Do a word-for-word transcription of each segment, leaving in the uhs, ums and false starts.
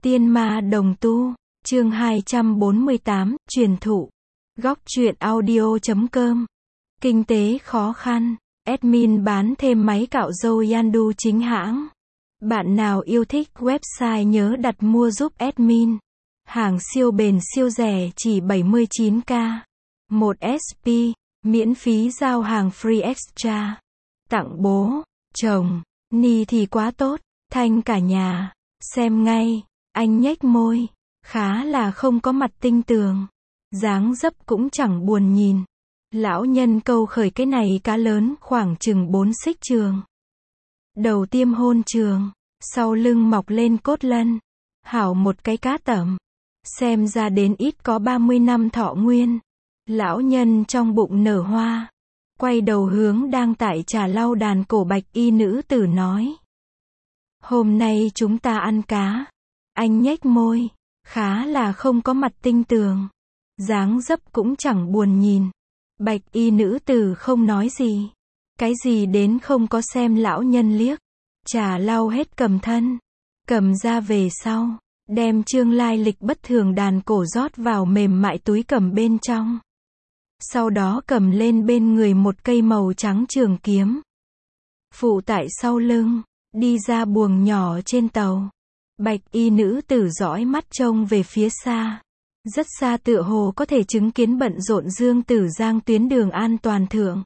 Tiên ma đồng tu, chương hai trăm bốn mươi tám, truyền thụ. Góc truyện audio chấm com. Kinh tế khó khăn, admin bán thêm máy cạo râu Yandu chính hãng. Bạn nào yêu thích website nhớ đặt mua giúp admin. Hàng siêu bền siêu rẻ chỉ bảy mươi chín k. một ét pê, miễn phí giao hàng free extra. Tặng bố, chồng, ni thì quá tốt, thanh cả nhà. Xem ngay, anh nhếch môi, khá là không có mặt tinh tường. Dáng dấp cũng chẳng buồn nhìn. Lão nhân câu khởi cái này cá lớn khoảng chừng bốn xích trường. Đầu tiêm hôn trường, sau lưng mọc lên cốt lân. Hảo một cái cá tẩm. Xem ra đến ít có ba mươi năm thọ nguyên. Lão nhân trong bụng nở hoa. Quay đầu hướng đang tại trà lau đàn cổ bạch y nữ tử nói. Hôm nay chúng ta ăn cá. Anh nhếch môi, khá là không có mặt tinh tường. Dáng dấp cũng chẳng buồn nhìn. Bạch y nữ tử không nói gì. Cái gì đến không có xem lão nhân liếc. Trà lau hết cầm thân. Cầm ra về sau. Đem chương lai lịch bất thường đàn cổ rót vào mềm mại túi cầm bên trong. Sau đó cầm lên bên người một cây màu trắng trường kiếm. Phụ tại sau lưng. Đi ra buồng nhỏ trên tàu. Bạch y nữ tử dõi mắt trông về phía xa. Rất xa tựa hồ có thể chứng kiến bận rộn Dương Tử Giang tuyến đường an toàn thượng.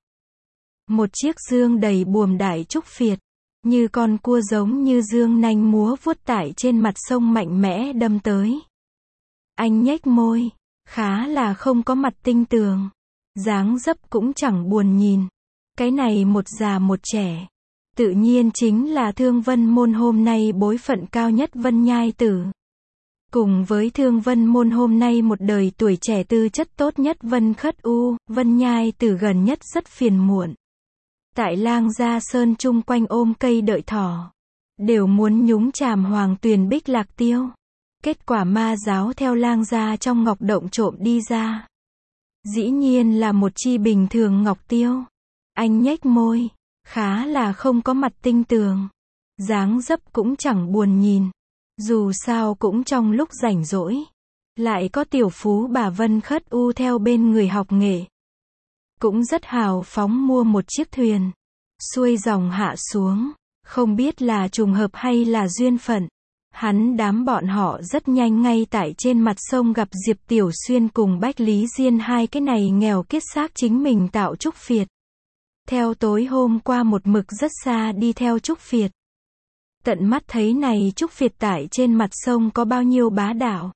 Một chiếc dương đầy buồm đại trúc phiệt. Như con cua giống như dương nanh múa vuốt tại trên mặt sông mạnh mẽ đâm tới. Anh nhếch môi. Khá là không có mặt tinh tường. Dáng dấp cũng chẳng buồn nhìn. Cái này một già một trẻ. Tự nhiên chính là Thương Vân Môn hôm nay bối phận cao nhất Vân Nhai Tử. Cùng với Thương Vân Môn hôm nay một đời tuổi trẻ tư chất tốt nhất Vân Khất U, Vân Nhai Tử gần nhất rất phiền muộn. Tại Lang Gia Sơn chung quanh ôm cây đợi thỏ. Đều muốn nhúng chàm hoàng tuyền bích lạc tiêu. Kết quả ma giáo theo Lang Gia trong ngọc động trộm đi ra. Dĩ nhiên là một chi bình thường ngọc tiêu. Anh nhếch môi. Khá là không có mặt tinh tường. Dáng dấp cũng chẳng buồn nhìn. Dù sao cũng trong lúc rảnh rỗi. Lại có tiểu phú bà Vân Khất U theo bên người học nghệ. Cũng rất hào phóng mua một chiếc thuyền. Xuôi dòng hạ xuống. Không biết là trùng hợp hay là duyên phận. Hắn đám bọn họ rất nhanh ngay tại trên mặt sông gặp Diệp Tiểu Xuyên cùng Bách Lý Diên hai cái này nghèo kiết xác chính mình tạo trúc phiệt. Theo tối hôm qua một mực rất xa đi theo trúc phiệt. Tận mắt thấy này trúc phiệt tại trên mặt sông có bao nhiêu bá đạo.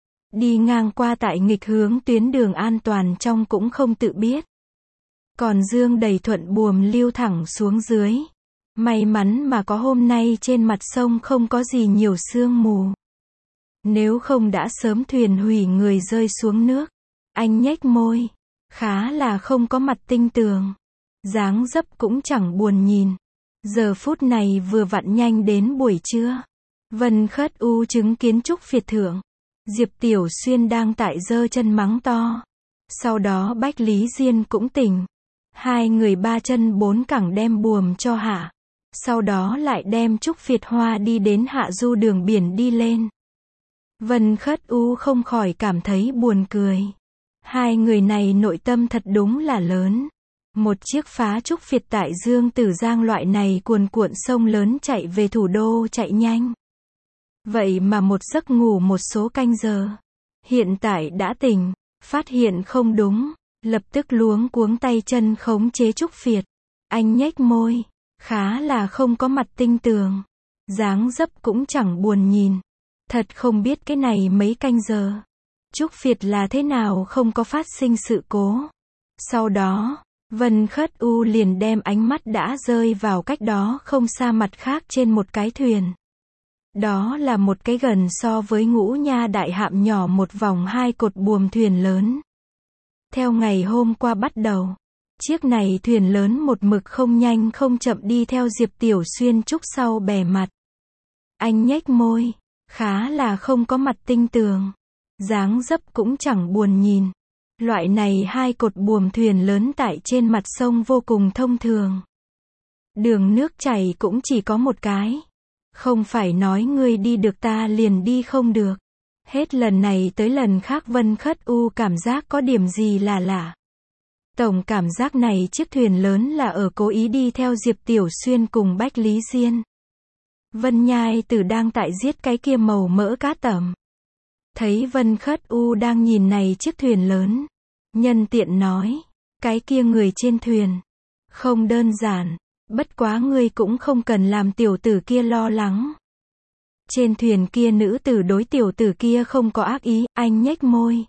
Đi ngang qua tại nghịch hướng tuyến đường an toàn trong cũng không tự biết. Còn dương đầy thuận buồm lưu thẳng xuống dưới. May mắn mà có hôm nay trên mặt sông không có gì nhiều sương mù. Nếu không đã sớm thuyền hủy người rơi xuống nước. Anh nhếch môi. Khá là không có mặt tinh tường. Dáng dấp cũng chẳng buồn nhìn. Giờ phút này vừa vặn nhanh đến buổi trưa. Vân Khất U chứng kiến trúc phiệt thượng. Diệp Tiểu Xuyên đang tại giơ chân mắng to. Sau đó Bách Lý Diên cũng tỉnh. Hai người ba chân bốn cẳng đem buồm cho hạ. Sau đó lại đem trúc phiệt hoa đi đến hạ du đường biển đi lên. Vân Khất U không khỏi cảm thấy buồn cười. Hai người này nội tâm thật đúng là lớn. Một chiếc phá trúc phiệt tại Dương Tử Giang loại này cuồn cuộn sông lớn chạy về thủ đô chạy nhanh. Vậy mà một giấc ngủ một số canh giờ. Hiện tại đã tỉnh, phát hiện không đúng, lập tức luống cuống tay chân khống chế trúc phiệt. Anh nhếch môi, khá là không có mặt tinh tường. Dáng dấp cũng chẳng buồn nhìn. Thật không biết cái này mấy canh giờ. Trúc phiệt là thế nào không có phát sinh sự cố. Sau đó, Vân Khất U liền đem ánh mắt đã rơi vào cách đó không xa mặt khác trên một cái thuyền. Đó là một cái gần so với Ngũ Nha đại hạm nhỏ một vòng hai cột buồm thuyền lớn. Theo ngày hôm qua bắt đầu, chiếc này thuyền lớn một mực không nhanh không chậm đi theo Diệp Tiểu Xuyên trúc sau bè mặt. Anh nhếch môi, khá là không có mặt tinh tường. Dáng dấp cũng chẳng buồn nhìn. Loại này hai cột buồm thuyền lớn tại trên mặt sông vô cùng thông thường. Đường nước chảy cũng chỉ có một cái. Không phải nói ngươi đi được ta liền đi không được. Hết lần này tới lần khác Vân Khất U cảm giác có điểm gì là lạ. Tổng cảm giác này chiếc thuyền lớn là ở cố ý đi theo Diệp Tiểu Xuyên cùng Bách Lý Diên. Vân Nhai Tử đang tại giết cái kia màu mỡ cá tẩm. Thấy Vân Khất U đang nhìn này chiếc thuyền lớn. Nhân tiện nói, cái kia người trên thuyền. Không đơn giản, bất quá ngươi cũng không cần làm tiểu tử kia lo lắng. Trên thuyền kia nữ tử đối tiểu tử kia không có ác ý, anh nhếch môi.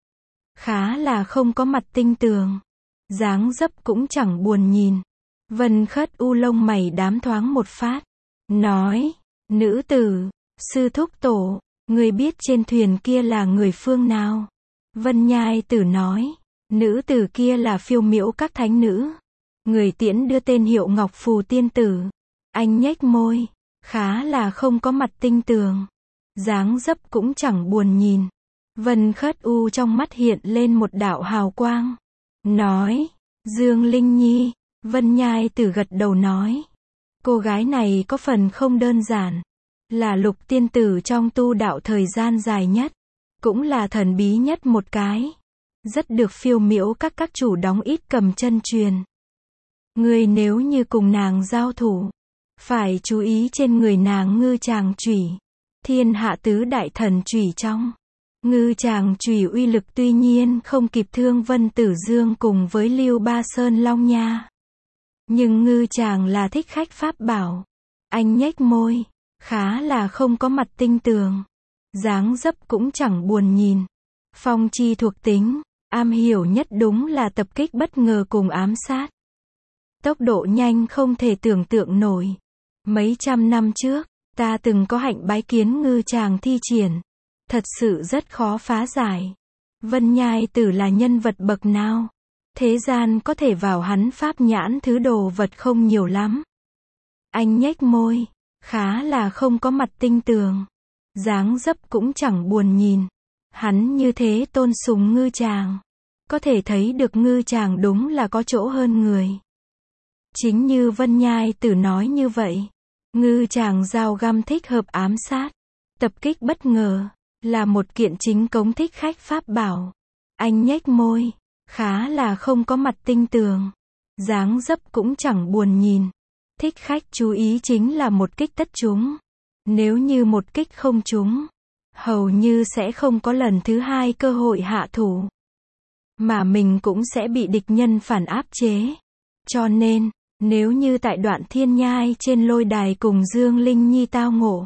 Khá là không có mặt tinh tường. Dáng dấp cũng chẳng buồn nhìn. Vân Khất U lông mày đám thoáng một phát. Nói, nữ tử, sư thúc tổ, người biết trên thuyền kia là người phương nào? Vân Nhai Tử nói, nữ tử kia là Phiêu Miễu các thánh nữ. Người tiễn đưa tên hiệu Ngọc Phù tiên tử. Anh nhếch môi, khá là không có mặt tinh tường. Dáng dấp cũng chẳng buồn nhìn. Vân Khất U trong mắt hiện lên một đạo hào quang. Nói, Dương Linh Nhi. Vân Nhai Tử gật đầu nói, cô gái này có phần không đơn giản. Là lục tiên tử trong tu đạo thời gian dài nhất. Cũng là thần bí nhất một cái. Rất được Phiêu Miễu các các chủ đóng ít cầm chân truyền. Người nếu như cùng nàng giao thủ, phải chú ý trên người nàng ngư tràng chủy. Thiên hạ tứ đại thần chủy trong. Ngư tràng chủy uy lực tuy nhiên không kịp Thương Vân Tử Dương cùng với Lưu Ba Sơn Long Nha. Nhưng ngư tràng là thích khách pháp bảo. Anh nhếch môi, khá là không có mặt tinh tường. Dáng dấp cũng chẳng buồn nhìn. Phong chi thuộc tính, am hiểu nhất đúng là tập kích bất ngờ cùng ám sát. Tốc độ nhanh không thể tưởng tượng nổi. Mấy trăm năm trước, ta từng có hạnh bái kiến ngư tràng thi triển. Thật sự rất khó phá giải. Vân Nhai Tử là nhân vật bậc nào? Thế gian có thể vào hắn pháp nhãn thứ đồ vật không nhiều lắm. Anh nhếch môi, khá là không có mặt tinh tường. Dáng dấp cũng chẳng buồn nhìn. Hắn như thế tôn sùng ngư tràng. Có thể thấy được ngư tràng đúng là có chỗ hơn người. Chính như Vân Nhai Tử nói như vậy. Ngư tràng dao găm thích hợp ám sát. Tập kích bất ngờ. Là một kiện chính cống thích khách pháp bảo. Anh nhếch môi. Khá là không có mặt tinh tường. Dáng dấp cũng chẳng buồn nhìn. Thích khách chú ý chính là một kích tất trúng. Nếu như một kích không trúng, hầu như sẽ không có lần thứ hai cơ hội hạ thủ. Mà mình cũng sẽ bị địch nhân phản áp chế. Cho nên, nếu như tại đoạn thiên nhai trên lôi đài cùng Dương Linh Nhi tao ngộ,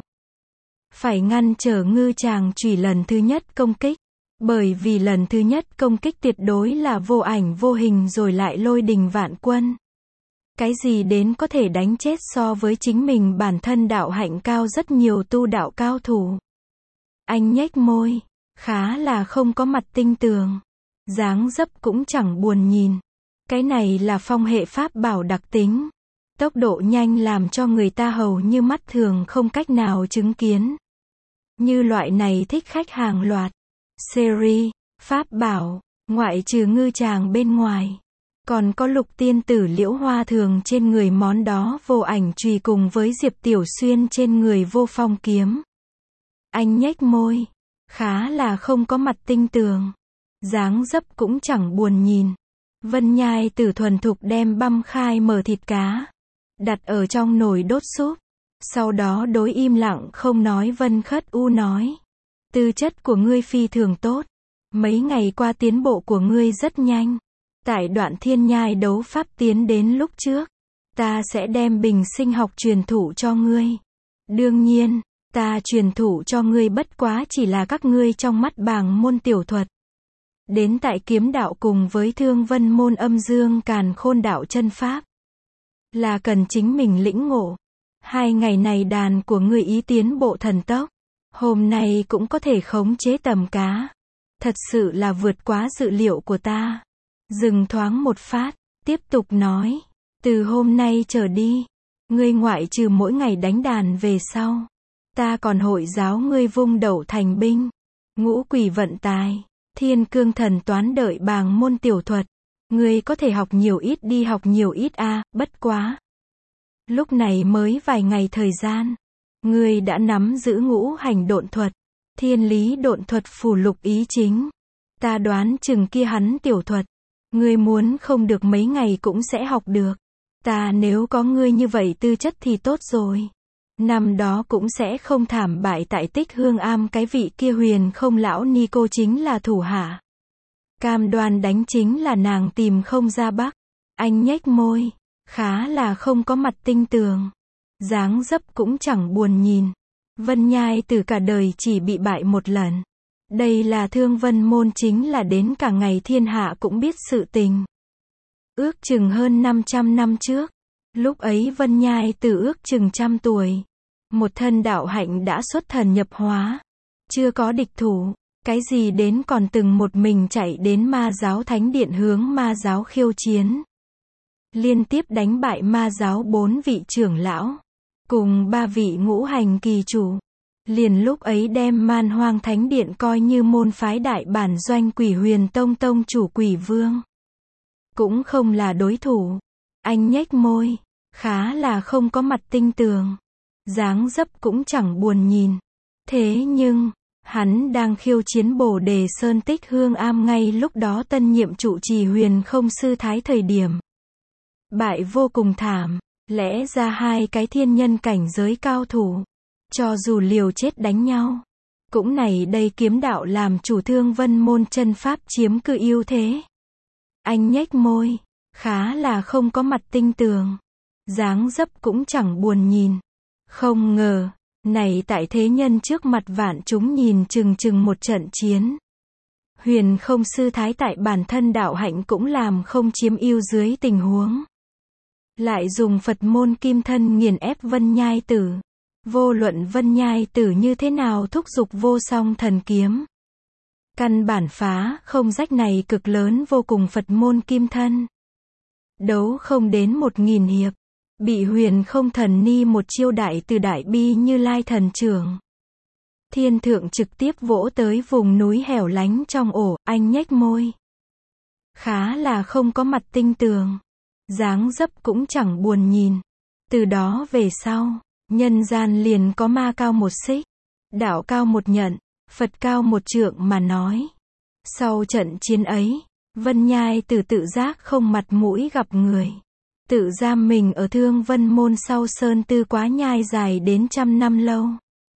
phải ngăn trở ngư tràng chủy lần thứ nhất công kích. Bởi vì lần thứ nhất công kích tuyệt đối là vô ảnh vô hình rồi lại lôi đình vạn quân. Cái gì đến có thể đánh chết so với chính mình bản thân đạo hạnh cao rất nhiều tu đạo cao thủ. Anh nhếch môi, khá là không có mặt tinh tường. Dáng dấp cũng chẳng buồn nhìn. Cái này là phong hệ pháp bảo đặc tính. Tốc độ nhanh làm cho người ta hầu như mắt thường không cách nào chứng kiến. Như loại này thích khách hàng loạt. Series, pháp bảo, ngoại trừ ngư tràng bên ngoài. Còn có lục tiên tử Liễu Hoa Thường trên người món đó vô ảnh chùy cùng với Diệp Tiểu Xuyên trên người vô phong kiếm. Anh nhếch môi, khá là không có mặt tinh tường. Dáng dấp cũng chẳng buồn nhìn. Vân Nhai Tử thuần thục đem băm khai mở thịt cá. Đặt ở trong nồi đốt súp. Sau đó đối im lặng không nói Vân Khất U nói. Tư chất của ngươi phi thường tốt. Mấy ngày qua tiến bộ của ngươi rất nhanh. Tại đoạn thiên nhai đấu pháp tiến đến lúc trước. Ta sẽ đem bình sinh học truyền thụ cho ngươi. Đương nhiên, ta truyền thụ cho ngươi bất quá chỉ là các ngươi trong mắt bàng môn tiểu thuật. Đến tại kiếm đạo cùng với Thương Vân môn âm dương càn khôn đạo chân pháp. Là cần chính mình lĩnh ngộ. Hai ngày này đàn của ngươi ý tiến bộ thần tốc. Hôm nay cũng có thể khống chế tầm cá. Thật sự là vượt quá dự liệu của ta. Dừng thoáng một phát, tiếp tục nói. Từ hôm nay trở đi, ngươi ngoại trừ mỗi ngày đánh đàn về sau. Ta còn hội giáo ngươi vung đẩu thành binh. Ngũ quỷ vận tài, thiên cương thần toán đợi bàng môn tiểu thuật. Ngươi có thể học nhiều ít đi học nhiều ít a, à, bất quá. Lúc này mới vài ngày thời gian. Ngươi đã nắm giữ ngũ hành độn thuật, thiên lý độn thuật phù lục ý chính. Ta đoán chừng kia hắn tiểu thuật, ngươi muốn không được mấy ngày cũng sẽ học được. Ta nếu có ngươi như vậy tư chất thì tốt rồi. Năm đó cũng sẽ không thảm bại tại Tích Hương Am, cái vị kia huyền không lão ni cô chính là thủ hạ. Cam đoan đánh chính là nàng tìm không ra bắc. Anh nhếch môi, khá là không có mặt tinh tường. Dáng dấp cũng chẳng buồn nhìn. Vân Nhai từ cả đời chỉ bị bại một lần. Đây là Thương Vân môn, chính là đến cả ngày thiên hạ cũng biết sự tình. Ước chừng hơn năm trăm năm trước. Lúc ấy Vân Nhai từ ước chừng trăm tuổi. Một thân đạo hạnh đã xuất thần nhập hóa. Chưa có địch thủ. Cái gì đến còn từng một mình chạy đến ma giáo thánh điện hướng ma giáo khiêu chiến. Liên tiếp đánh bại ma giáo bốn vị trưởng lão. Cùng ba vị ngũ hành kỳ chủ. Liền lúc ấy đem Man Hoang Thánh Điện coi như môn phái đại bản doanh Quỷ Huyền Tông tông chủ Quỷ Vương. Cũng không là đối thủ. Anh nhếch môi, khá là không có mặt tinh tường. Dáng dấp cũng chẳng buồn nhìn. Thế nhưng, hắn đang khiêu chiến Bồ Đề Sơn Tích Hương Am ngay lúc đó tân nhiệm trụ trì Huyền Không Sư Thái thời điểm. Bại vô cùng thảm, lẽ ra hai cái thiên nhân cảnh giới cao thủ. Cho dù liều chết đánh nhau. Cũng này đây kiếm đạo làm chủ Thương Vân môn chân pháp chiếm cư ưu thế. Anh nhếch môi, khá là không có mặt tinh tường. Dáng dấp cũng chẳng buồn nhìn. Không ngờ, này tại thế nhân trước mặt vạn chúng nhìn chừng chừng một trận chiến. Huyền Không Sư Thái tại bản thân đạo hạnh cũng làm không chiếm ưu dưới tình huống. Lại dùng Phật môn kim thân nghiền ép Vân Nhai Tử. Vô luận Vân Nhai Tử như thế nào thúc giục vô song thần kiếm. Căn bản phá không rách này cực lớn vô cùng Phật môn kim thân. Đấu không đến một nghìn hiệp. Bị Huyền Không Thần Ni một chiêu đại từ đại bi Như Lai thần trưởng. Thiên thượng trực tiếp vỗ tới vùng núi hẻo lánh trong ổ, anh nhếch môi. Khá là không có mặt tinh tường. Dáng dấp cũng chẳng buồn nhìn. Từ đó về sau, nhân gian liền có ma cao một xích, đạo cao một nhận, Phật cao một trượng mà nói. Sau trận chiến ấy, Vân Nhai Tử tự giác không mặt mũi gặp người. Tự giam mình ở Thương Vân môn sau sơn tư quá nhai dài đến trăm năm lâu.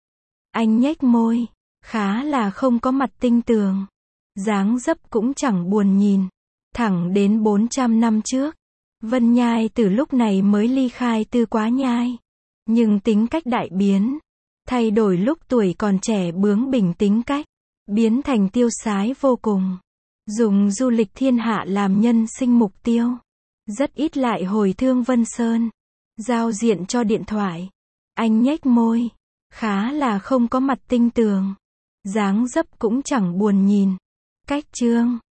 Anh nhếch môi, khá là không có mặt tinh tường. Dáng dấp cũng chẳng buồn nhìn. Thẳng đến bốn trăm năm trước, Vân Nhai Tử lúc này mới ly khai tư quá nhai. Nhưng tính cách đại biến. Thay đổi lúc tuổi còn trẻ bướng bỉnh tính cách. Biến thành tiêu sái vô cùng. Dùng du lịch thiên hạ làm nhân sinh mục tiêu. Rất ít lại hồi Thương Vân Sơn. Giao diện cho điện thoại. Anh nhếch môi. Khá là không có mặt tinh tường. Dáng dấp cũng chẳng buồn nhìn. Cách chương.